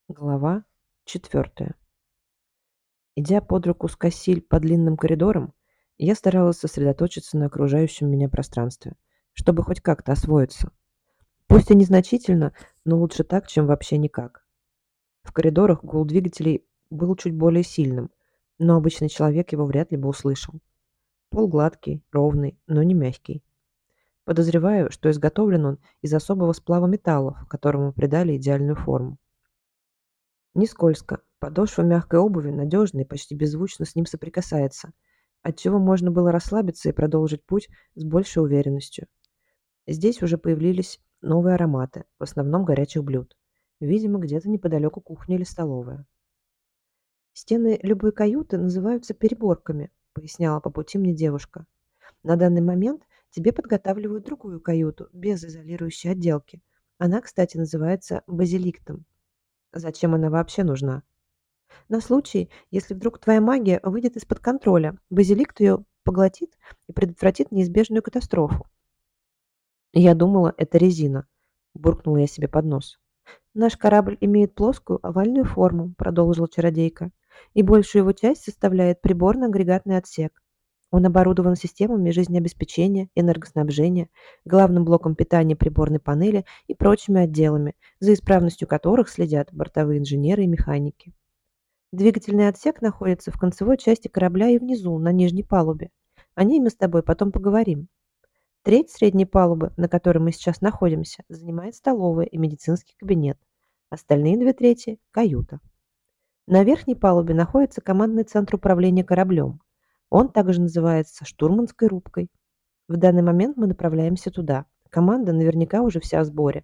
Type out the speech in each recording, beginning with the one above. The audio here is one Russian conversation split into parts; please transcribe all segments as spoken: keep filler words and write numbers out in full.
Глава четвертая. Идя под руку с Кассиль по длинным коридорам, я старалась сосредоточиться на окружающем меня пространстве, чтобы хоть как-то освоиться. Пусть и незначительно, но лучше так, чем вообще никак. В коридорах гул двигателей был чуть более сильным, но обычный человек его вряд ли бы услышал. Пол гладкий, ровный, но не мягкий. Подозреваю, что изготовлен он из особого сплава металлов, которому придали идеальную форму. Не скользко, подошва мягкой обуви надежно и почти беззвучно с ним соприкасается, отчего можно было расслабиться и продолжить путь с большей уверенностью. Здесь уже появились новые ароматы, в основном горячих блюд. Видимо, где-то неподалеку кухня или столовая. «Стены любой каюты называются переборками», — поясняла по пути мне девушка. «На данный момент тебе подготавливают другую каюту, без изолирующей отделки. Она, кстати, называется базиликтом. Зачем она вообще нужна? На случай, если вдруг твоя магия выйдет из-под контроля, базиликт ее поглотит и предотвратит неизбежную катастрофу. Я думала, это резина. Буркнула я себе под нос. Наш корабль имеет плоскую овальную форму, продолжила чародейка, и большую его часть составляет приборно-агрегатный отсек. Он оборудован системами жизнеобеспечения, энергоснабжения, главным блоком питания приборной панели и прочими отделами, за исправностью которых следят бортовые инженеры и механики. Двигательный отсек находится в концевой части корабля и внизу, на нижней палубе. О ней мы с тобой потом поговорим. Треть средней палубы, на которой мы сейчас находимся, занимает столовая и медицинский кабинет. Остальные две трети– каюта. На верхней палубе находится командный центр управления кораблем. Он также называется штурманской рубкой. В данный момент мы направляемся туда. Команда наверняка уже вся в сборе.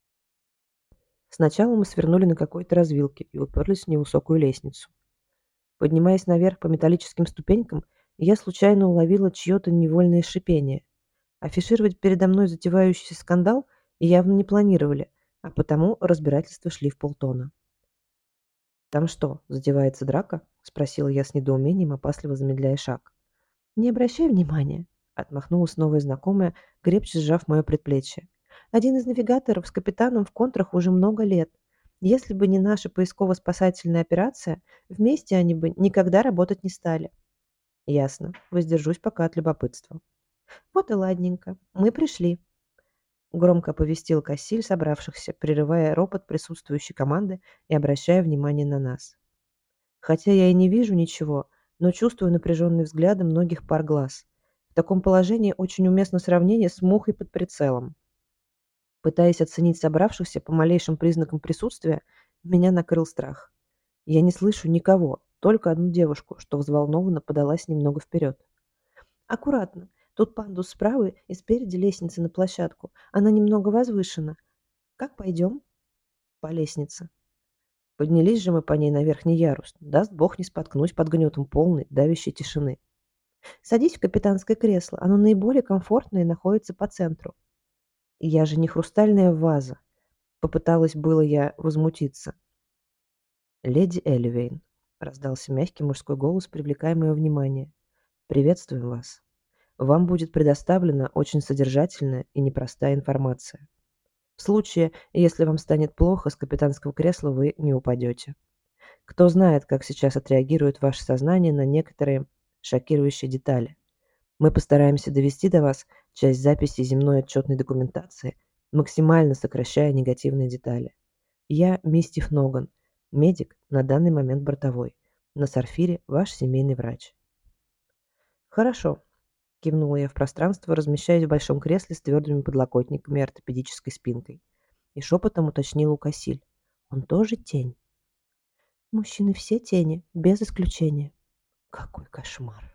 Сначала мы свернули на какой-то развилке и уперлись в невысокую лестницу. Поднимаясь наверх по металлическим ступенькам, я случайно уловила чье-то невольное шипение. Афишировать передо мной затевающийся скандал явно не планировали, а потому разбирательства шли в полтона. «Там что, затевается драка?» – спросила я с недоумением, опасливо замедляя шаг. «Не обращай внимания», – отмахнулась новая знакомая, крепче сжав мое предплечье. «Один из навигаторов с капитаном в контрах уже много лет. Если бы не наша поисково-спасательная операция, вместе они бы никогда работать не стали». «Ясно. Воздержусь пока от любопытства». «Вот и ладненько. Мы пришли», — громко оповестил Кассиль собравшихся, прерывая ропот присутствующей команды и обращая внимание на нас. Хотя я и не вижу ничего, но чувствую напряженные взгляды многих пар глаз. В таком положении очень уместно сравнение с мухой под прицелом. Пытаясь оценить собравшихся по малейшим признакам присутствия, меня накрыл страх. Я не слышу никого, только одну девушку, что взволнованно подалась немного вперед. «Аккуратно. Тут пандус справа и спереди лестница на площадку. Она немного возвышена. Как пойдем?» «По лестнице». Поднялись же мы по ней на верхний ярус. Даст бог не споткнусь под гнетом полной, давящей тишины. «Садись в капитанское кресло. Оно наиболее комфортное и находится по центру». «Я же не хрустальная ваза», — попыталась было я возмутиться. «Леди Элливейн», — раздался мягкий мужской голос, привлекая мое внимание. «Приветствуем вас. Вам будет предоставлена очень содержательная и непростая информация. В случае, если вам станет плохо, с капитанского кресла вы не упадете. Кто знает, как сейчас отреагирует ваше сознание на некоторые шокирующие детали. Мы постараемся довести до вас часть записи земной отчетной документации, максимально сокращая негативные детали. Я Мистиф Ноган, медик, на данный момент бортовой. На Сарфире ваш семейный врач». «Хорошо», — кивнула я в пространство, размещаясь в большом кресле с твердыми подлокотниками и ортопедической спинкой. И шепотом уточнила у Кассиль. «Он тоже тень?» «Мужчины все тени, без исключения». «Какой кошмар!»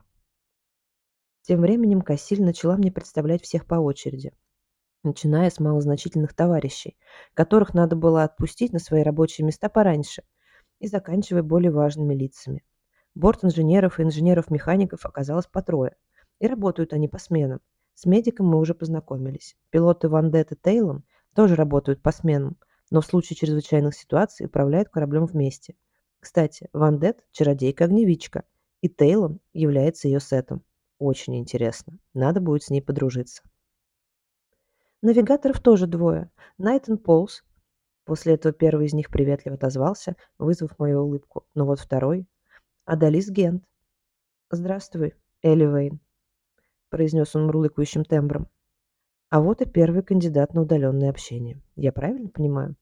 Тем временем Кассиль начала мне представлять всех по очереди, начиная с малозначительных товарищей, которых надо было отпустить на свои рабочие места пораньше, и заканчивая более важными лицами. Борт инженеров и инженеров-механиков оказалось по трое, и работают они по сменам. С медиком мы уже познакомились. Пилоты Вандет и Тейлон тоже работают по сменам, но в случае чрезвычайных ситуаций управляют кораблем вместе. Кстати, Вандет– чародейка-огневичка, и Тейлон является ее сетом. Очень интересно. Надо будет с ней подружиться. Навигаторов тоже двое. Найтон Полс После этого первый из них приветливо отозвался, вызвав мою улыбку, но вот второй — Адалис Гент. «Здравствуй, Элли Вейн», — произнес он мурлыкающим тембром. «А вот и первый кандидат на удаленное общение. Я правильно понимаю?»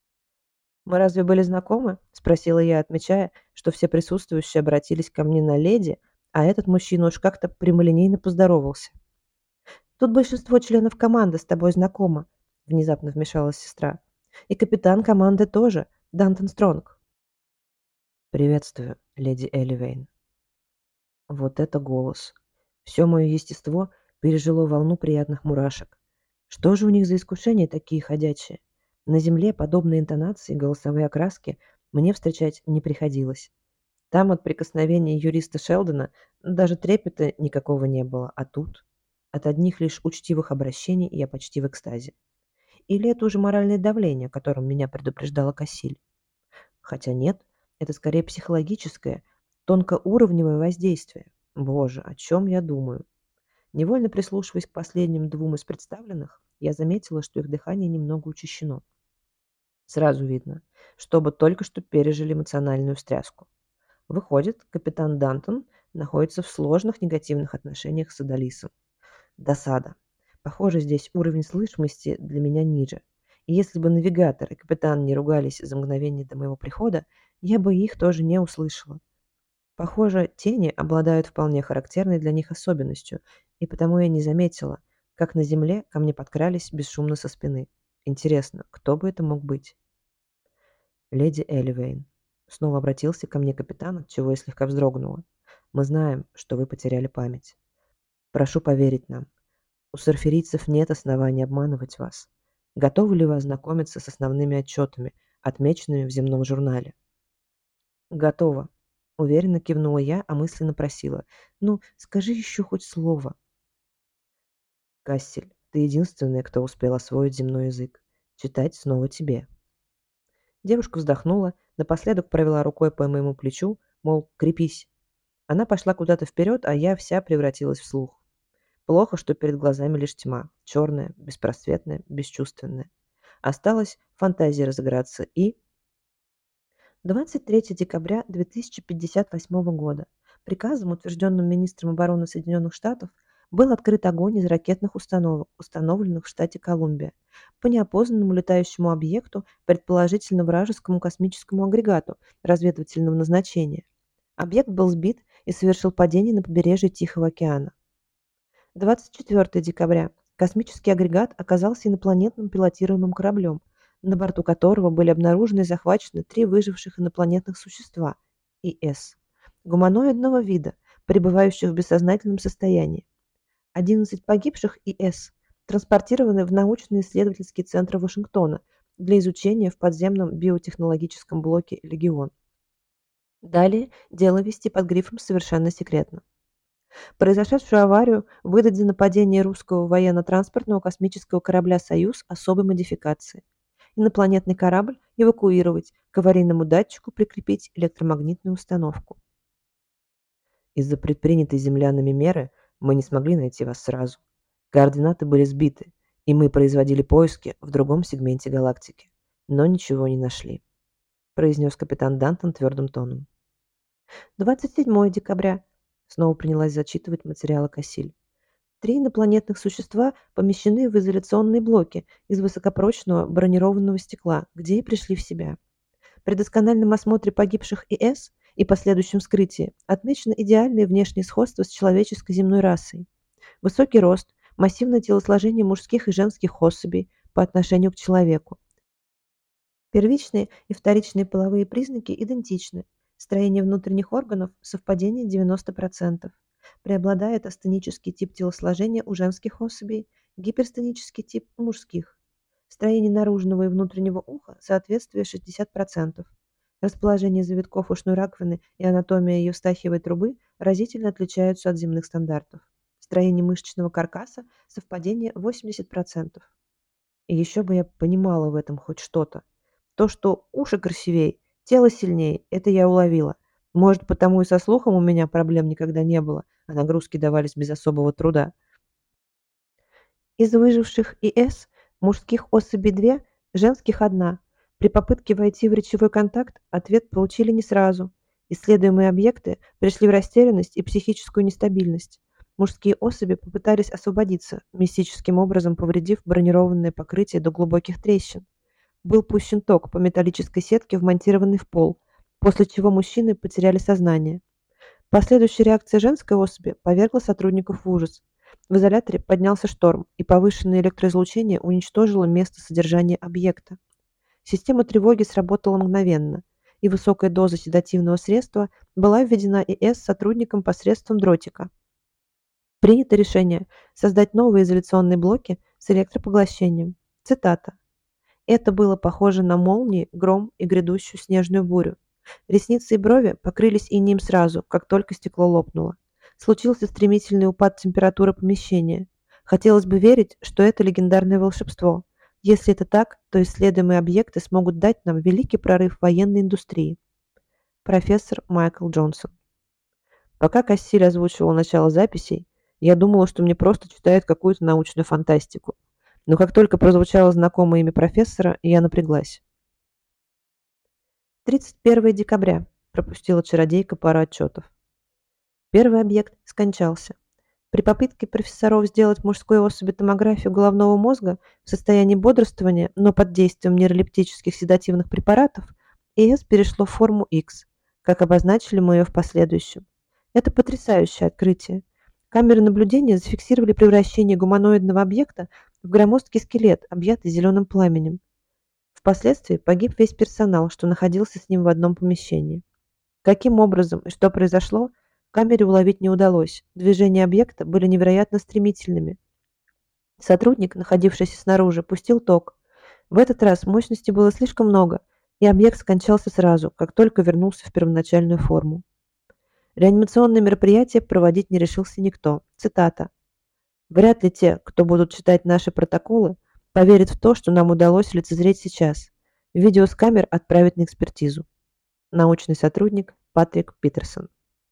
«Мы разве были знакомы?» — спросила я, отмечая, что все присутствующие обратились ко мне на леди, а этот мужчина уж как-то прямолинейно поздоровался. «Тут большинство членов команды с тобой знакомо», — внезапно вмешалась сестра. «И капитан команды тоже, Дантон Стронг». «Приветствую, леди Элливейн». Вот это голос! Все мое естество пережило волну приятных мурашек. Что же у них за искушения такие ходячие? На земле подобные интонации и голосовые окраски мне встречать не приходилось. Там от прикосновения юриста Шелдона даже трепета никакого не было, а тут от одних лишь учтивых обращений я почти в экстазе. Или это уже моральное давление, о котором меня предупреждала Кассиль? Хотя нет, это скорее психологическое, тонкоуровневое воздействие. Боже, о чем я думаю? Невольно прислушиваясь к последним двум из представленных, я заметила, что их дыхание немного учащено. Сразу видно, что оба только что пережили эмоциональную встряску. Выходит, капитан Дантон находится в сложных негативных отношениях с Адалисом. Досада. Похоже, здесь уровень слышимости для меня ниже. И если бы навигатор и капитан не ругались за мгновение до моего прихода, я бы их тоже не услышала. Похоже, тени обладают вполне характерной для них особенностью, и потому я не заметила, как на земле ко мне подкрались бесшумно со спины. Интересно, кто бы это мог быть? «Леди Элливейн», — снова обратился ко мне капитан, отчего я слегка вздрогнула. «Мы знаем, что вы потеряли память. Прошу поверить нам. У сарферийцев нет оснований обманывать вас. Готовы ли вы ознакомиться с основными отчетами, отмеченными в земном журнале?» «Готово», — уверенно кивнула я, а мысленно просила. «Ну, скажи еще хоть слово». «Кассель, ты единственная, кто успел освоить земной язык. Читать снова тебе». Девушка вздохнула, напоследок провела рукой по моему плечу, мол, крепись. Она пошла куда-то вперед, а я вся превратилась в слух. Плохо, что перед глазами лишь тьма, черная, беспросветная, бесчувственная. Осталось фантазии разыграться и... двадцать третьего декабря две тысячи пятьдесят восьмого года приказом, утвержденным министром обороны Соединенных Штатов, был открыт огонь из ракетных установок, установленных в штате Колумбия, по неопознанному летающему объекту, предположительно вражескому космическому агрегату разведывательного назначения. Объект был сбит и совершил падение на побережье Тихого океана. двадцать четвёртого декабря космический агрегат оказался инопланетным пилотируемым кораблем, на борту которого были обнаружены и захвачены три выживших инопланетных существа И С гуманоидного вида, пребывающих в бессознательном состоянии. одиннадцать погибших И С транспортированы в научно-исследовательский центр Вашингтона для изучения в подземном биотехнологическом блоке «Легион». Далее дело вести под грифом «Совершенно секретно». Произошедшую аварию выдать за нападение русского военно-транспортного космического корабля «Союз» особой модификации. Инопланетный корабль эвакуировать, к аварийному датчику прикрепить электромагнитную установку. Из-за предпринятой землянами меры мы не смогли найти вас сразу. Координаты были сбиты, и мы производили поиски в другом сегменте галактики, но ничего не нашли, произнес капитан Дантон твердым тоном. двадцать седьмого декабря снова принялась зачитывать материалы Кассиль. Три инопланетных существа помещены в изоляционные блоки из высокопрочного бронированного стекла, где и пришли в себя. При доскональном осмотре погибших И С и последующем вскрытии отмечено идеальное внешнее сходство с человеческой земной расой. Высокий рост, массивное телосложение мужских и женских особей по отношению к человеку. Первичные и вторичные половые признаки идентичны. Строение внутренних органов – совпадение девяносто процентов. Преобладает астенический тип телосложения у женских особей, гиперстенический тип у мужских. Строение наружного и внутреннего уха – соответствие шестьдесят процентов. Расположение завитков ушной раковины и анатомия евстахиевой трубы разительно отличаются от земных стандартов. Строение мышечного каркаса – совпадение восемьдесят процентов. И еще бы я понимала в этом хоть что-то. То, что уши красивее, тело сильнее, это я уловила. Может, потому и со слухом у меня проблем никогда не было, а нагрузки давались без особого труда. Из выживших И С мужских особей две, женских одна. При попытке войти в речевой контакт ответ получили не сразу. Исследуемые объекты пришли в растерянность и психическую нестабильность. Мужские особи попытались освободиться, мистическим образом повредив бронированное покрытие до глубоких трещин. Был пущен ток по металлической сетке, вмонтированной в пол, после чего мужчины потеряли сознание. Последующая реакция женской особи повергла сотрудников в ужас. В изоляторе поднялся шторм, и повышенное электроизлучение уничтожило место содержания объекта. Система тревоги сработала мгновенно, и высокая доза седативного средства была введена ИС сотрудникам посредством дротика. Принято решение создать новые изоляционные блоки с электропоглощением. Цитата. Это было похоже на молнии, гром и грядущую снежную бурю. Ресницы и брови покрылись инеем сразу, как только стекло лопнуло. Случился стремительный упад температуры помещения. Хотелось бы верить, что это легендарное волшебство. Если это так, то исследуемые объекты смогут дать нам великий прорыв в военной индустрии. Профессор Майкл Джонсон. Пока Кассиль озвучивал начало записей, я думала, что мне просто читают какую-то научную фантастику. Но как только прозвучало знакомое имя профессора, я напряглась. тридцать первого декабря. Пропустила чародейка пару отчетов. Первый объект скончался. При попытке профессоров сделать мужской особи томографию головного мозга в состоянии бодрствования, но под действием нейролептических седативных препаратов, ИС перешло в форму X, как обозначили мы ее в последующем. Это потрясающее открытие. Камеры наблюдения зафиксировали превращение гуманоидного объекта в громоздкий скелет, объятый зеленым пламенем. Впоследствии погиб весь персонал, что находился с ним в одном помещении. Каким образом и что произошло, камере уловить не удалось. Движения объекта были невероятно стремительными. Сотрудник, находившийся снаружи, пустил ток. В этот раз мощности было слишком много, и объект скончался сразу, как только вернулся в первоначальную форму. Реанимационное мероприятие проводить не решился никто. Цитата. «Вряд ли те, кто будут читать наши протоколы, поверят в то, что нам удалось лицезреть сейчас. Видео с камер отправят на экспертизу». Научный сотрудник Патрик Питерсон.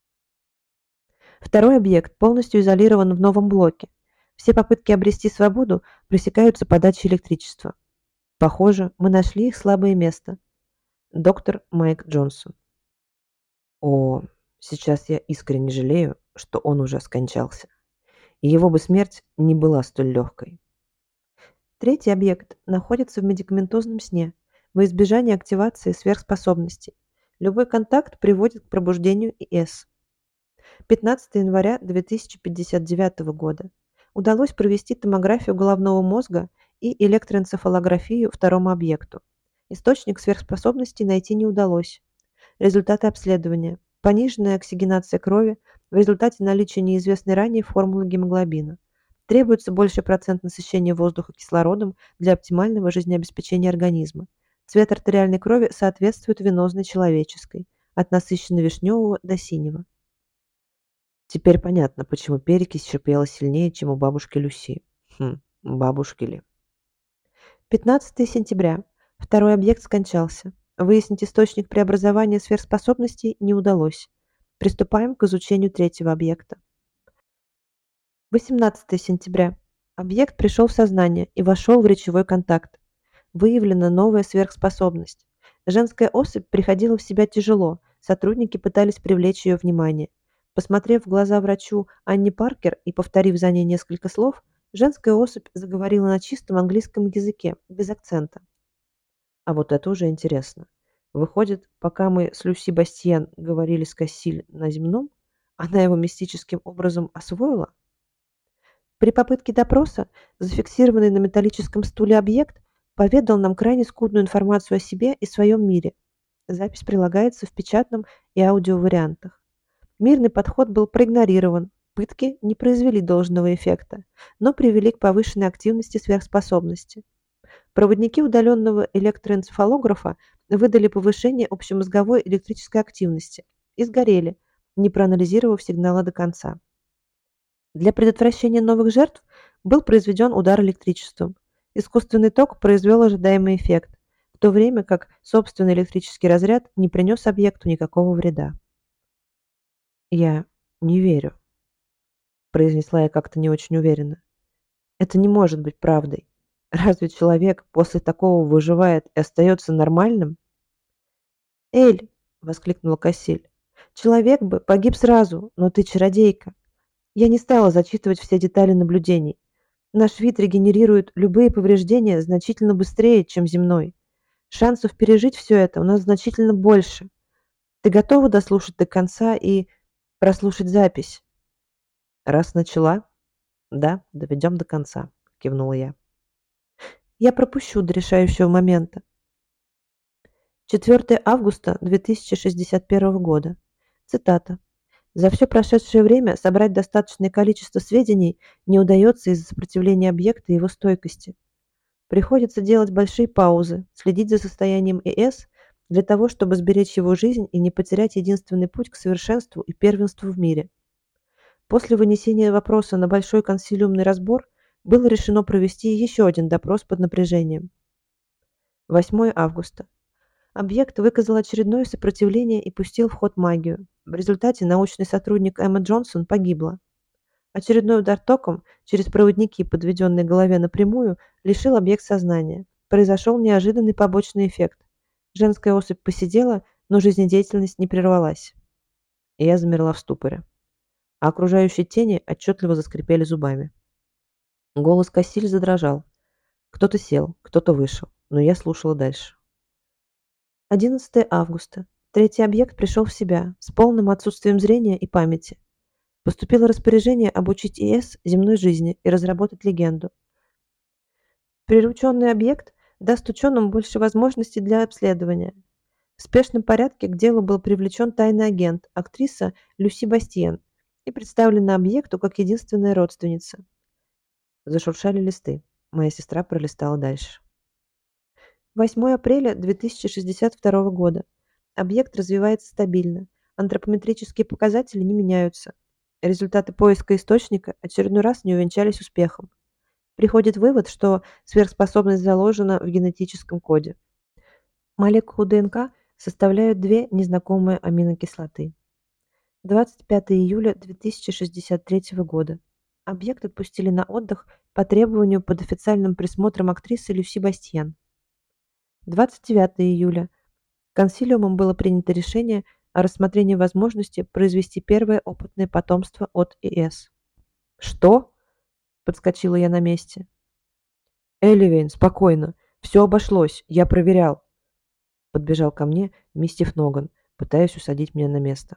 Второй объект полностью изолирован в новом блоке. Все попытки обрести свободу пресекаются подачей электричества. Похоже, мы нашли их слабое место. Доктор Майк Джонсон. О, сейчас я искренне жалею, что он уже скончался. И его бы смерть не была столь легкой. Третий объект находится в медикаментозном сне во избежание активации сверхспособностей. Любой контакт приводит к пробуждению ИС. пятнадцатого января две тысячи пятьдесят девятого года удалось провести томографию головного мозга и электроэнцефалографию второму объекту. Источник сверхспособностей найти не удалось. Результаты обследования. Пониженная оксигенация крови в результате наличия неизвестной ранее формулы гемоглобина. Требуется больший процент насыщения воздуха кислородом для оптимального жизнеобеспечения организма. Цвет артериальной крови соответствует венозной человеческой, от насыщенно-вишневого до синего. Теперь понятно, почему перекись шипела сильнее, чем у бабушки Люси. Хм, бабушки ли. пятнадцатого сентября. Второй объект скончался. Выяснить источник преобразования сверхспособностей не удалось. Приступаем к изучению третьего объекта. восемнадцатого сентября. Объект пришел в сознание и вошел в речевой контакт. Выявлена новая сверхспособность. Женская особь приходила в себя тяжело, сотрудники пытались привлечь ее внимание. Посмотрев в глаза врачу Анни Паркер и повторив за ней несколько слов, женская особь заговорила на чистом английском языке, без акцента. А вот это уже интересно. Выходит, пока мы с Люси Бастьян говорили с Кассиль на земном, она его мистическим образом освоила? При попытке допроса зафиксированный на металлическом стуле объект поведал нам крайне скудную информацию о себе и своем мире. Запись прилагается в печатном и аудиовариантах. Мирный подход был проигнорирован, пытки не произвели должного эффекта, но привели к повышенной активности сверхспособности. Проводники удаленного электроэнцефалографа выдали повышение общемозговой электрической активности и сгорели, не проанализировав сигнала до конца. Для предотвращения новых жертв был произведен удар электричеством. Искусственный ток произвел ожидаемый эффект, в то время как собственный электрический разряд не принес объекту никакого вреда. «Я не верю», – произнесла я как-то не очень уверенно. «Это не может быть правдой. Разве человек после такого выживает и остается нормальным? «Эль!» — воскликнула Кассиль. «Человек бы погиб сразу, но ты чародейка». Я не стала зачитывать все детали наблюдений. Наш вид регенерирует любые повреждения значительно быстрее, чем земной. Шансов пережить все это у нас значительно больше. Ты готова дослушать до конца и прослушать запись? Раз начала, да, доведем до конца, кивнула я. Я пропущу до решающего момента. четвёртого августа две тысячи шестьдесят первого года. Цитата. За все прошедшее время собрать достаточное количество сведений не удается из-за сопротивления объекта и его стойкости. Приходится делать большие паузы, следить за состоянием ИС для того, чтобы сберечь его жизнь и не потерять единственный путь к совершенству и первенству в мире. После вынесения вопроса на большой консилиумный разбор было решено провести еще один допрос под напряжением. восьмого августа. Объект выказал очередное сопротивление и пустил в ход магию. В результате научный сотрудник Эмма Джонсон погибла. Очередной удар током через проводники, подведенные к голове напрямую, лишил объект сознания. Произошел неожиданный побочный эффект. Женская особь посидела, но жизнедеятельность не прервалась. И я замерла в ступоре. А окружающие тени отчетливо заскрипели зубами. Голос Кассиль задрожал. Кто-то сел, кто-то вышел, но я слушала дальше. одиннадцатого августа. Третий объект пришел в себя, с полным отсутствием зрения и памяти. Поступило распоряжение обучить ИС земной жизни и разработать легенду. Прирученный объект даст ученым больше возможностей для обследования. В спешном порядке к делу был привлечен тайный агент, актриса Люси Бастиен, и представлена объекту как единственная родственница. Зашуршали листы. Моя сестра пролистала дальше. восьмого апреля две тысячи шестьдесят второго года. Объект развивается стабильно. Антропометрические показатели не меняются. Результаты поиска источника очередной раз не увенчались успехом. Приходит вывод, что сверхспособность заложена в генетическом коде. Молекулу ДНК составляют две незнакомые аминокислоты. двадцать пятого июля две тысячи шестьдесят третьего года. Объект отпустили на отдых по требованию под официальным присмотром актрисы Люси Бастьен. двадцать девятого июля. Консилиумом было принято решение о рассмотрении возможности произвести первое опытное потомство от ИС. «Что?» – подскочила я на месте. «Элливейн, спокойно. Все обошлось. Я проверял». Подбежал ко мне мистер Ноган, пытаясь усадить меня на место.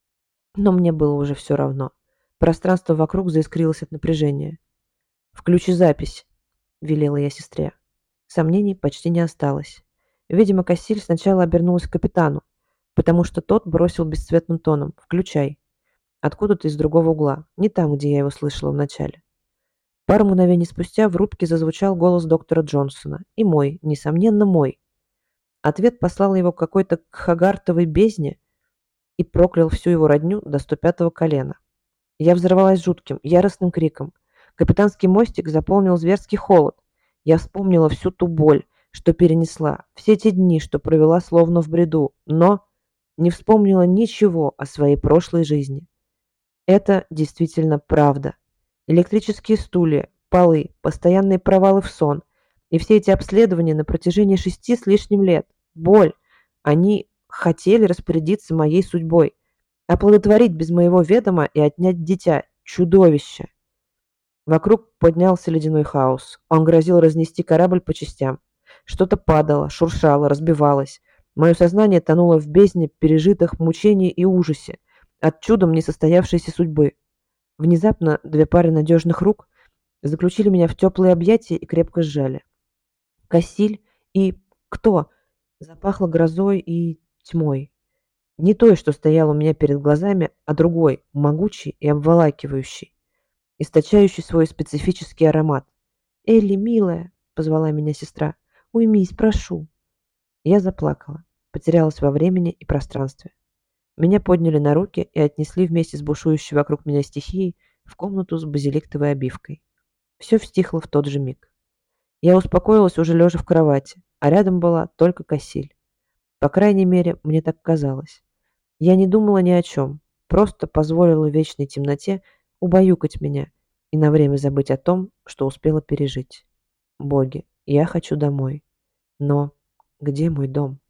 Но мне было уже все равно. Пространство вокруг заискрилось от напряжения. «Включи запись», – велела я сестре. Сомнений почти не осталось. Видимо, Кассиль сначала обернулась к капитану, потому что тот бросил бесцветным тоном: «Включай». Откуда-то из другого угла, не там, где я его слышала вначале. Пару мгновений спустя в рубке зазвучал голос доктора Джонсона. И мой, несомненно мой. Ответ послал его к какой-то кхагартовой бездне и проклял всю его родню до сто пятого колена. Я взорвалась жутким, яростным криком. Капитанский мостик заполнил зверский холод. Я вспомнила всю ту боль, что перенесла, все те дни, что провела словно в бреду, но не вспомнила ничего о своей прошлой жизни. Это действительно правда. Электрические стулья, полы, постоянные провалы в сон и все эти обследования на протяжении шести с лишним лет. Боль. Они хотели распорядиться моей судьбой, оплодотворить без моего ведома и отнять дитя. Чудовище. Вокруг поднялся ледяной хаос. Он грозил разнести корабль по частям. Что-то падало, шуршало, разбивалось. Мое сознание тонуло в бездне пережитых мучений и ужасе от чудом несостоявшейся судьбы. Внезапно две пары надежных рук заключили меня в теплые объятия и крепко сжали. Кассиль и... кто? Запахло грозой и тьмой. Не той, что стояла у меня перед глазами, а другой, могучий и обволакивающий, источающий свой специфический аромат. «Элли, милая!» — позвала меня сестра. «Уймись, прошу!» Я заплакала, потерялась во времени и пространстве. Меня подняли на руки и отнесли вместе с бушующей вокруг меня стихией в комнату с базиликтовой обивкой. Все стихло в тот же миг. Я успокоилась уже лежа в кровати, а рядом была только Кассиль. По крайней мере, мне так казалось. Я не думала ни о чем, просто позволила вечной темноте убаюкать меня и на время забыть о том, что успела пережить. Боги, Я хочу домой. Но где мой дом?